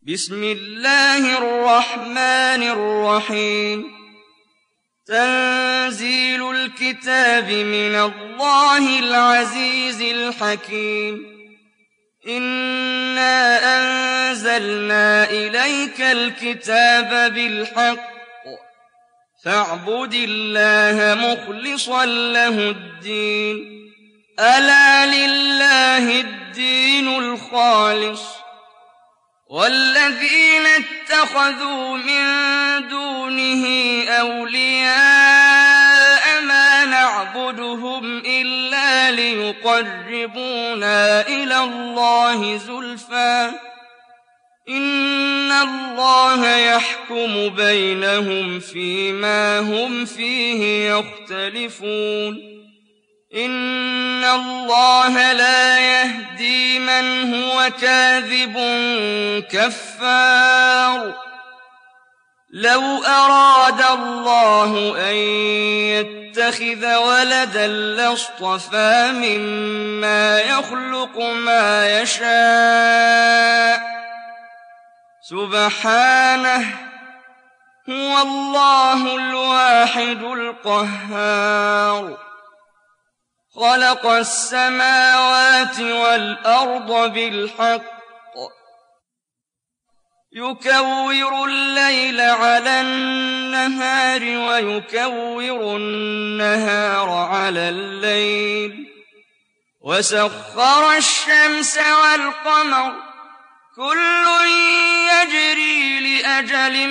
بسم الله الرحمن الرحيم تنزيل الكتاب من الله العزيز الحكيم إنا أنزلنا إليك الكتاب بالحق فاعبد الله مخلصا له الدين ألا لله الدين الخالص والذين اتخذوا من دونه أولياء ما نعبدهم إلا ليقربونا إلى الله زلفى إن الله يحكم بينهم فيما هم فيه يختلفون إن الله لا يهدي من هو كاذب كفار لو أراد الله أن يتخذ ولدا لاصطفى مما يخلق ما يشاء سبحانه هو الله الواحد القهار خلق السماوات والأرض بالحق يكور الليل على النهار ويكور النهار على الليل وسخر الشمس والقمر كل يجري لأجل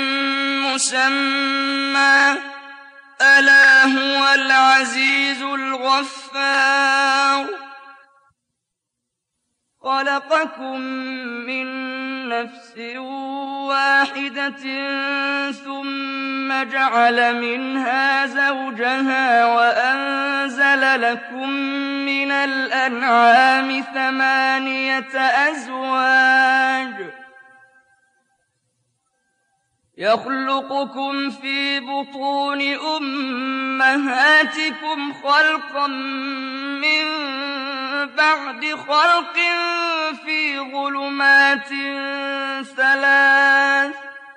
مسمى ألا هو العزيز الغفار خلقكم من نفس واحدة ثم جعل منها زوجها وأنزل لكم من الأنعام 8 أزواج يخلقكم في بطون أمهاتكم خلقا من بعد خلق في ظلمات 3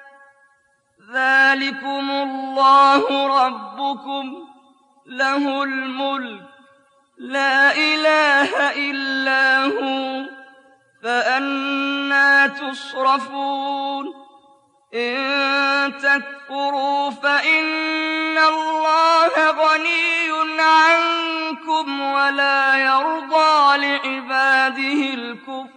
ذلكم الله ربكم له الملك لا إله إلا هو فأنى تصرفون إن تكفروا فإن الله غني عنكم ولا يرضى لعباده الكفر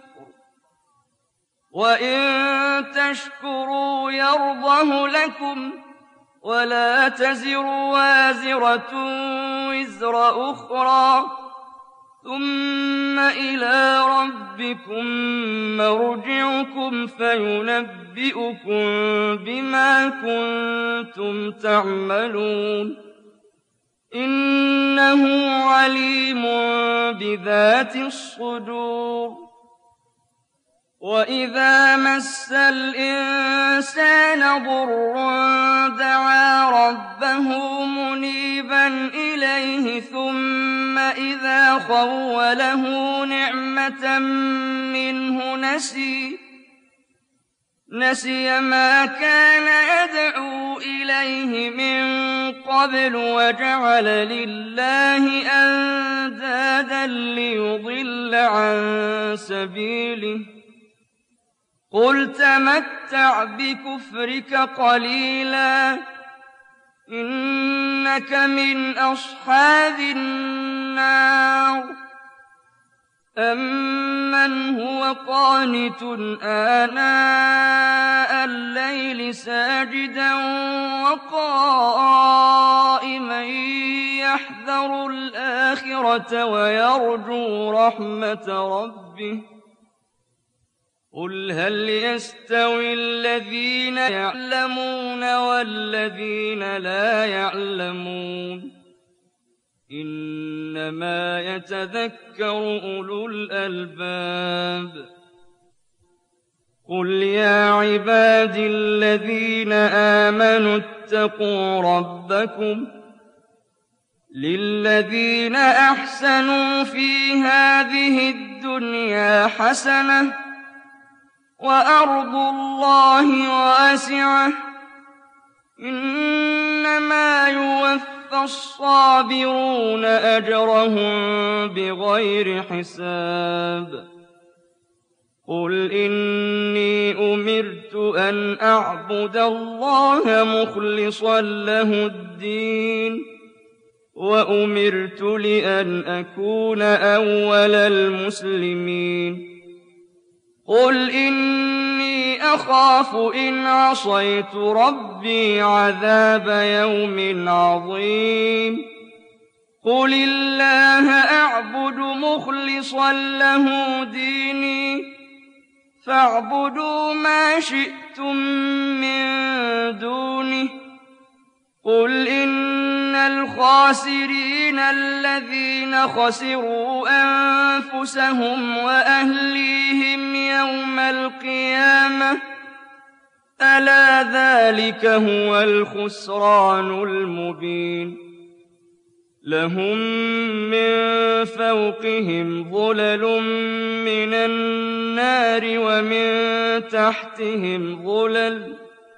وإن تشكروا يرضه لكم ولا تزر وازرة وزر أخرى ثم إلى ربكم مرجعكم فينبئكم بما كنتم تعملون إنه عليم بذات الصدور وإذا مس الإنسان ضر دعا ربه منيبا إليه ثم إذا خوله نعمة منه نسي ما كان يدعو إليه من قبل وجعل لله أندادا ليضل عن سبيله قل تمتع بكفرك قليلا إنك من أصحاب النار أمن هو قانت آناء الليل ساجدا وقائما يحذر الآخرة ويرجو رحمة ربه قل هل يستوي الذين يعلمون والذين لا يعلمون إنما يتذكر أولو الألباب قل يا عبادي الذين آمنوا اتقوا ربكم للذين أحسنوا في هذه الدنيا حسنة وأرض الله واسعة إنما يوفى الصابرون أجرهم بغير حساب قل إني أمرت أن أعبد الله مخلصا له الدين وأمرت لأن أكون أول المسلمين قل إني أخاف إن عصيت ربي عذاب يوم عظيم قل الله أعبد مخلصا له ديني فاعبدوا ما شئتم من دونه قل إن الخاسرين الذين خسروا أنفسهم وأهليهم يوم القيامة ألا ذلك هو الخسران المبين لهم من فوقهم ظلل من النار ومن تحتهم ظلل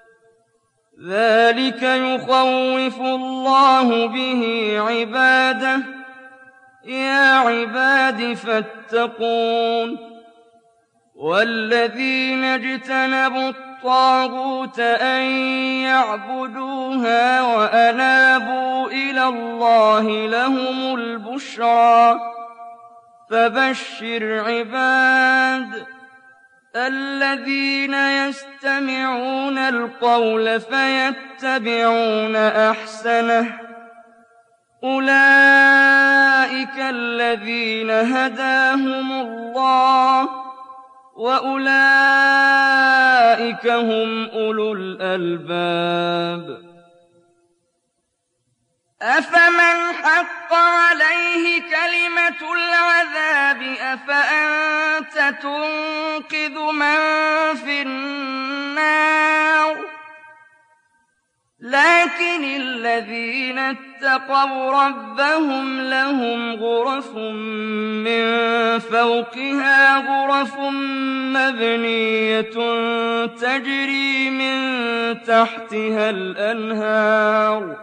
ذلك يخوف الله به عباده يا عباد فاتقون والذين اجتنبوا الطاغوت أن يعبدوها وأنابوا إلى الله لهم البشرى فبشر عباد الذين يستمعون القول فيتبعون أحسنه أولئك الذين هداهم الله وأولئك هم أولو الألباب أفمن حق عليه كلمة العذاب أفأنت تنقذ من في النار لكن الذين اتقوا ربهم لهم غرف من فوقها غرف مبنية تجري من تحتها الأنهار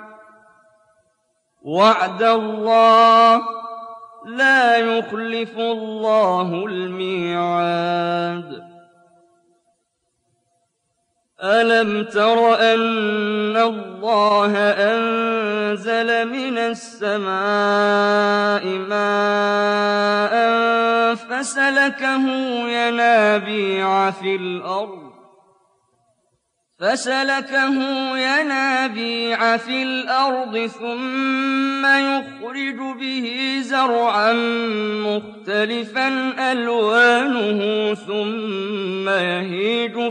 وعد الله لا يخلف الله الميعاد ألم تر أن الله أنزل من السماء ماء فسلكه ينابيع في الأرض ثم يخرج به زرعا مختلفا ألوانه ثم يهيج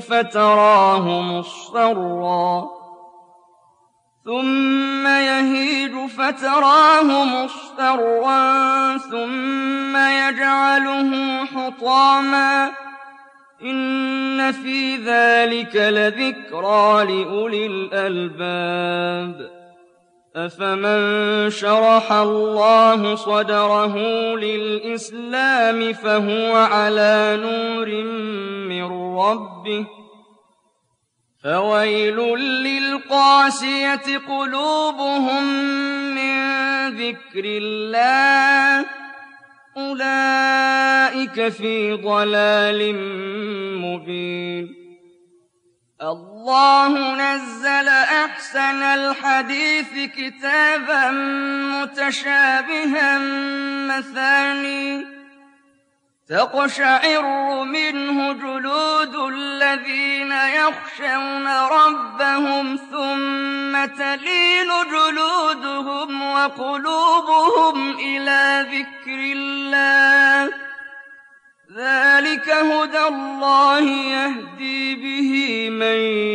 فتراه مصفرا ثم يجعله حطاما إن في ذلك لذكرى لأولي الألباب أفمن شرح الله صدره للإسلام فهو على نور من ربه فويل للقاسية قلوبهم من ذكر الله أولئك في ضلال مبين الله نزل أحسن الحديث كتابا متشابها مثاني تقشعر منه جلود الذين يخشون ربهم ثم تلين جلودهم وقلوبهم إلى ذكر الله ذلك هدى الله يهدي به من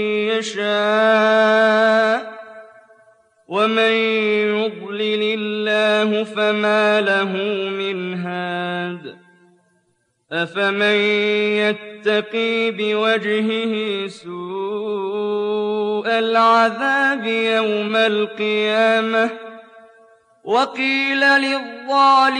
يشاء ومن يضلل الله فما له من هاد أفمن يتقي بوجهه سوء العذاب يوم القيامة وقيل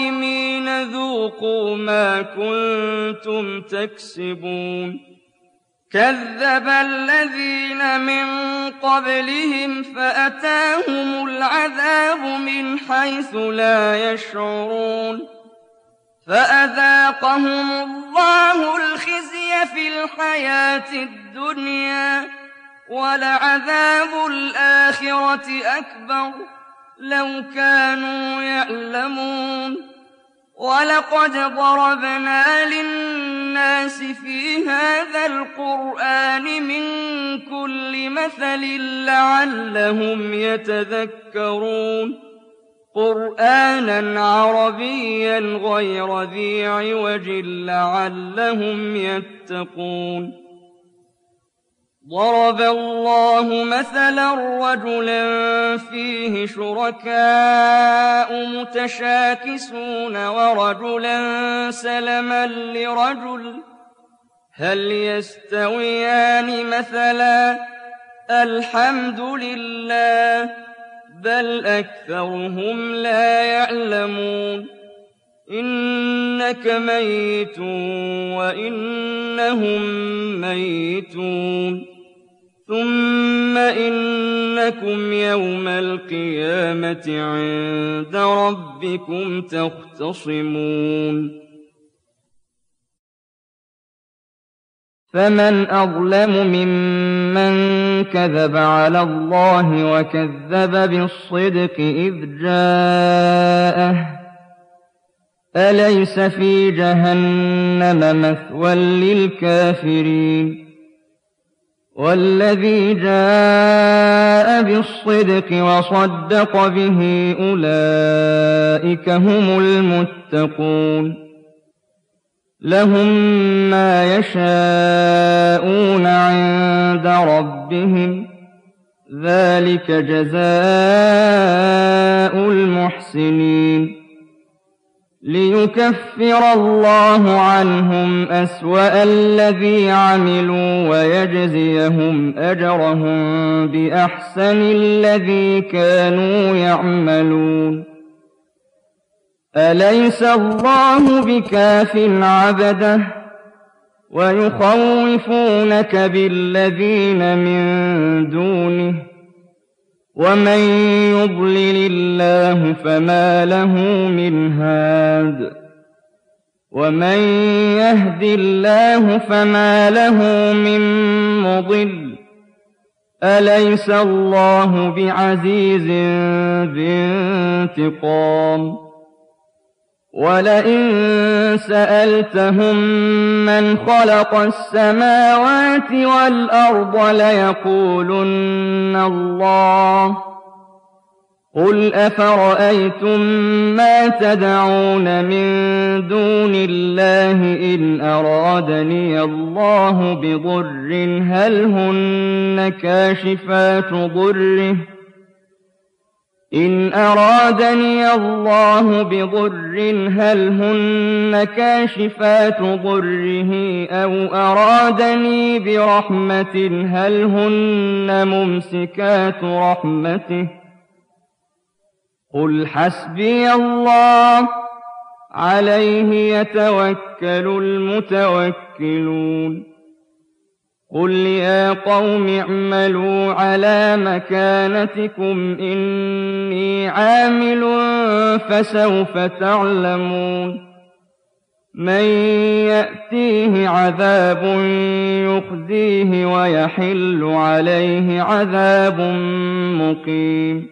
للظالمين ذوقوا ما كنتم تكسبون كذب الذين من قبلهم فأتاهم العذاب من حيث لا يشعرون فأذاقهم الله الخزي في الحياة الدنيا ولعذاب الآخرة أكبر لو كانوا يعلمون ولقد ضربنا للناس في هذا القرآن من كل مثل لعلهم يتذكرون قرآنا عربيا غير ذي عوج لعلهم يتقون ضرب الله مثلا رجلا فيه شركاء متشاكسون ورجلا سلما لرجل هل يستويان مثلا الحمد لله بل أكثرهم لا يعلمون إنك ميت وإنهم ميتون ثم إنكم يوم القيامة عند ربكم تختصمون فمن أظلم ممن كذب على الله وكذب بالصدق إذ جاءه أليس في جهنم مثوى للكافرين والذي جاء بالصدق وصدق به أولئك هم المتقون لهم ما يشاءون عند ربهم ذلك جزاء المحسنين ليكفر الله عنهم أسوأ الذي عملوا ويجزيهم أجرهم بأحسن الذي كانوا يعملون أليس الله بكاف عبده ويخوفونك بالذين من دونه ومن يضلل الله فما له من هاد ومن يهد الله فما له من مضل أليس الله بعزيز ذي انتقام ولئن سألتهم من خلق السماوات والأرض ليقولن الله قل أفرأيتم ما تدعون من دون الله إن أرادني الله بضر هل هن كاشفات ضره إن أرادني الله بضر هل هن كاشفات ضره أو أرادني برحمة هل هن ممسكات رحمته قل حسبي الله عليه يتوكل المتوكلون قل يا قوم اعملوا على مكانتكم إني عامل فسوف تعلمون من يأتيه عذاب يخزيه ويحل عليه عذاب مقيم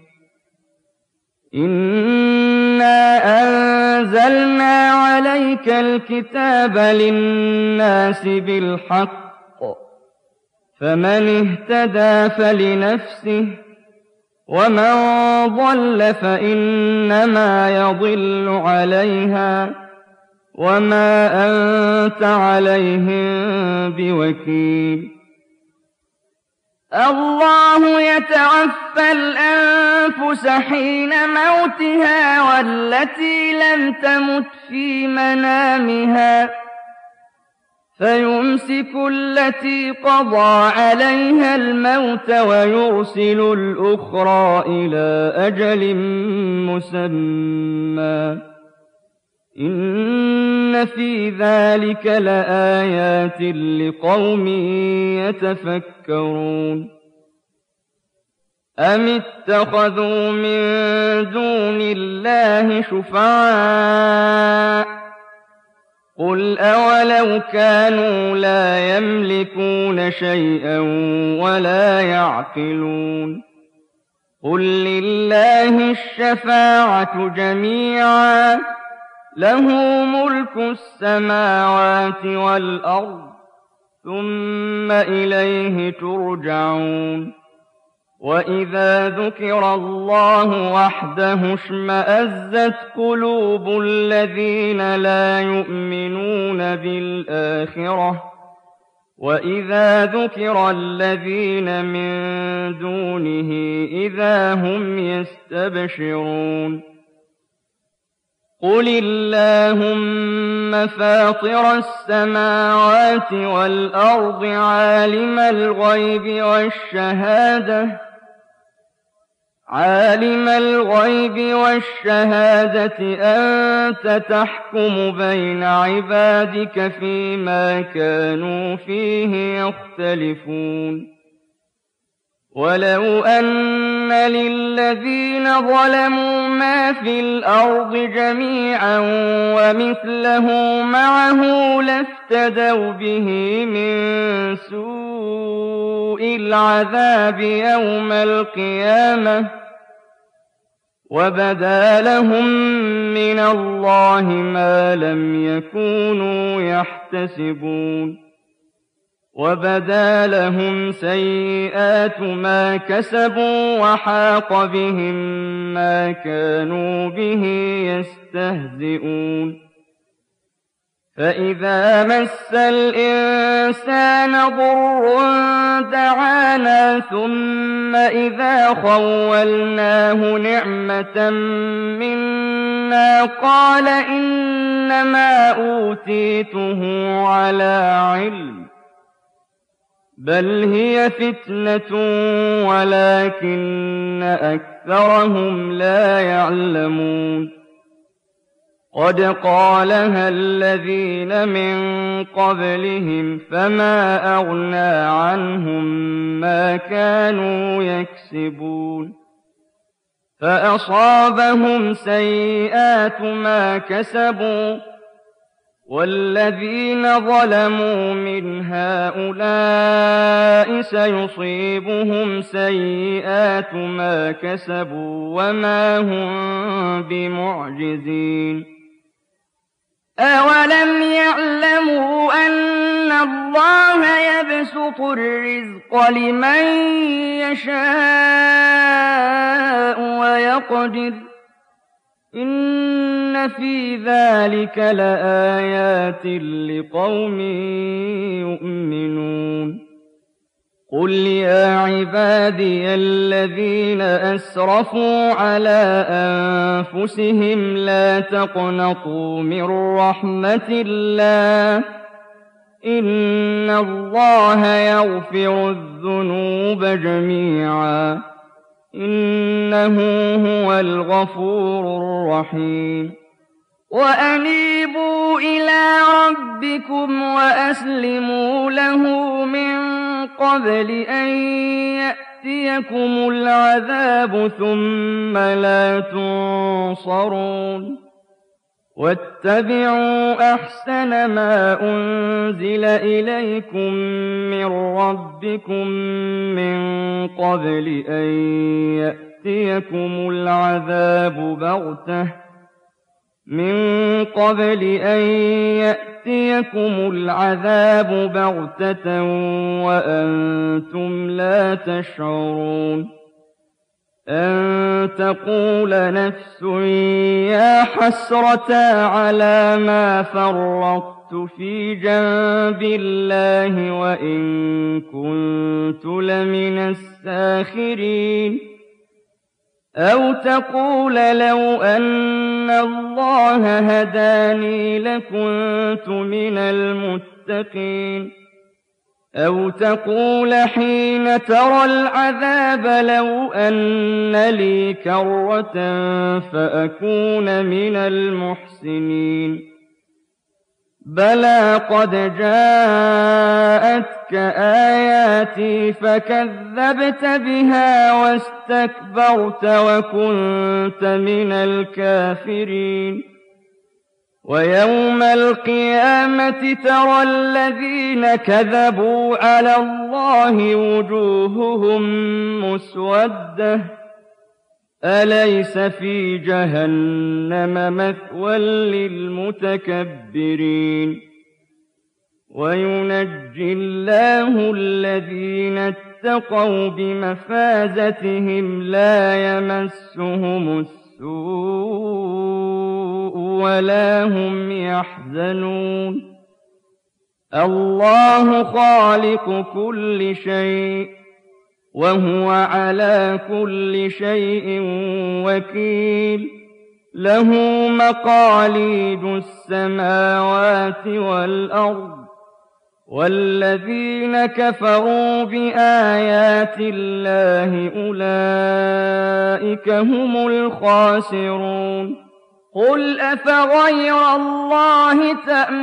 إنا أنزلنا عليك الكتاب للناس بالحق فمن اهتدى فلنفسه ومن ضل فإنما يضل عليها وما أنت عليهم بوكيل الله يتوفى الأنفس حين موتها والتي لم تمت في منامها فيمسك التي قضى عليها الموت ويرسل الأخرى إلى أجل مسمى إن في ذلك لآيات لقوم يتفكرون أم اتخذوا من دون الله شفعاء قل أولو كانوا لا يملكون شيئا ولا يعقلون قل لله الشفاعة جميعا له ملك السماوات والأرض ثم إليه ترجعون وإذا ذكر الله وحده اشمأزت قلوب الذين لا يؤمنون بالآخرة وإذا ذكر الذين من دونه إذا هم يستبشرون قل اللهم فاطر السماوات والأرض عالم الغيب والشهادة أنت تحكم بين عبادك فيما كانوا فيه يختلفون ولو أن للذين ظلموا ما في الأرض جميعا ومثله معه لافتدوا به من سوء العذاب يوم القيامة وبدا لهم من الله ما لم يكونوا يحتسبون وبدا لهم سيئات ما كسبوا وحاق بهم ما كانوا به يستهزئون فإذا مس الإنسان ضر دعانا ثم إذا خولناه نعمة منا قال إنما أوتيته على علم بل هي فتنة ولكن أكثرهم لا يعلمون قد قالها الذين من قبلهم فما أغنى عنهم ما كانوا يكسبون فأصابهم سيئات ما كسبوا والذين ظلموا من هؤلاء سيصيبهم سيئات ما كسبوا وما هم بمعجزين أولم يعلموا أن الله يبسط الرزق لمن يشاء ويقدر إن في ذلك لآيات لقوم يؤمنون قل يا عبادي الذين أسرفوا على أنفسهم لا تقنطوا من رحمة الله إن الله يغفر الذنوب جميعا إنه هو الغفور الرحيم وأنيبوا إلى ربكم وأسلموا له من قبل أن يأتيكم العذاب ثم لا تنصرون واتبعوا أحسن ما أنزل إليكم من ربكم من قبل أن يأتيكم العذاب بغتة وأنتم لا تشعرون أن تقول نفس يا حسرة على ما فرطت في جنب الله وإن كنت لمن الساخرين أو تقول لو أن الله هداني لكنت من المتقين أو تقول حين ترى العذاب لو أن لي كرة فأكون من المحسنين بلى قد جاءتك آياتي فكذبت بها واستكبرت وكنت من الكافرين ويوم القيامة ترى الذين كذبوا على الله وجوههم مسودة أليس في جهنم مثوى للمتكبرين وينجي الله الذين اتقوا بمفازتهم لا يمسهم السوء ولا هم يحزنون الله خالق كل شيء وهو على كل شيء وكيل له مقاليد السماوات والأرض والذين كفروا بآيات الله أولئك هم الخاسرون قل أفغير الله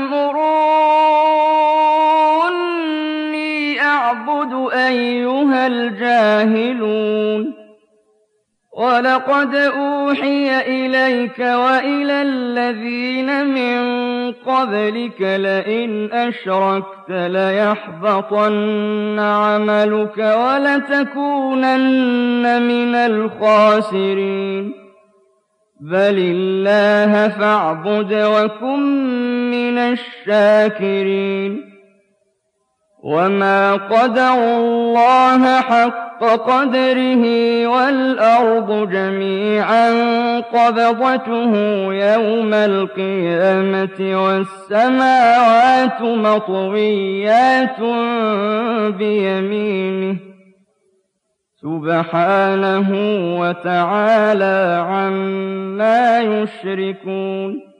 تأمروني أعبد أيها الجاهلون ولقد أوحي إليك وإلى الذين من قبلك لئن أشركت ليحبطن عملك ولتكونن من الخاسرين بل الله فاعبد وكن من الشاكرين وما قدروا الله حق قدره والأرض جميعا قبضته يوم القيامة والسماوات مطويات بيمينه سبحانه وتعالى عما يشركون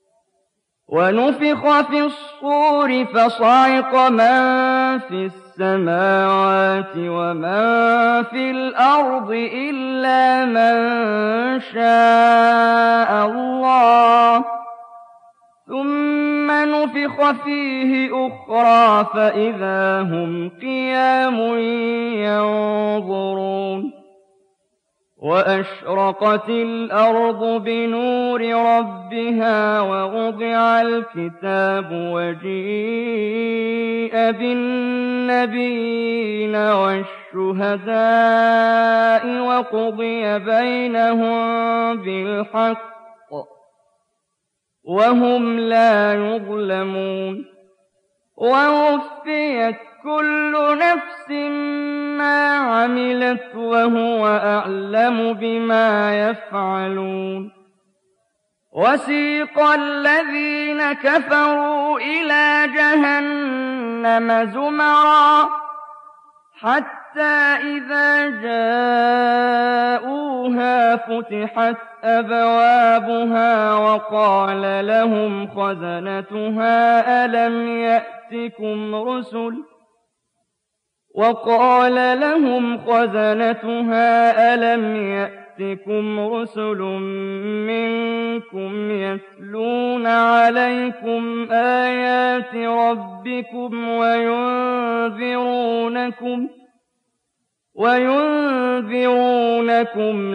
ونفخ في الصور فصعق من في السماوات ومن في الأرض إلا من شاء الله ثم نفخ فيه أخرى فإذا هم قيام ينظرون وأشرقت الأرض بنور ربها ووضع الكتاب وجيء بالنبيين والشهداء وقضي بينهم بالحق وهم لا يظلمون ووفيت كل نفس ما عملت وهو أعلم بما يفعلون وسيق الذين كفروا إلى جهنم زمرا حتى إذا جاءوها فتحت أبوابها وقال لهم خزنتها ألم يأتكم رسل منكم يتلون عليكم آيات ربكم وينذرونكم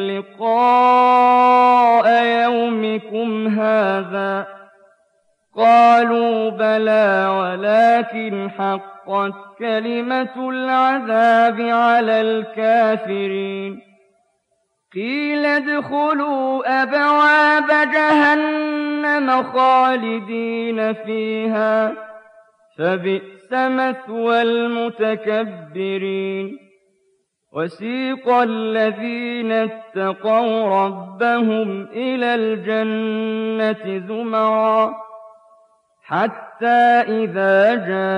لقاء يومكم هذا قالوا بلى ولكن حقت كلمة العذاب على الكافرين قيل ادخلوا أبواب جهنم خالدين فيها فبئس مثوى المتكبرين وسيق الذين اتقوا ربهم إلى الجنة زمرا حتى إذا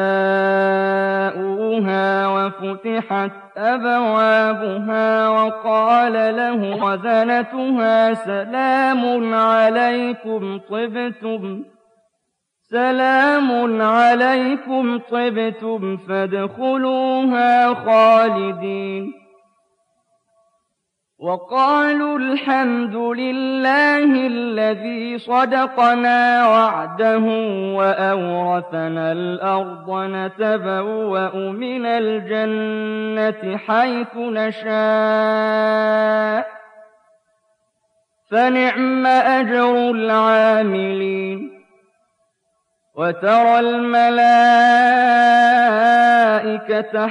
جاءوها وفتحت أبوابها وقال لهم خزنتها سلام عليكم طبتم فادخلوها خالدين وقالوا الحمد لله الذي صدقنا وعده وأورثنا الأرض نتبوأ من الجنة حيث نشاء فنعم أجر العاملين وترى الملائكة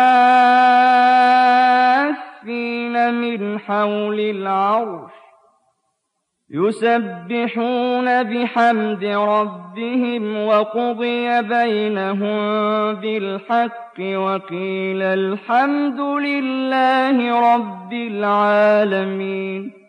حافين من حول العرش يسبحون بحمد ربهم وقضي بينهم بالحق وقيل الحمد لله رب العالمين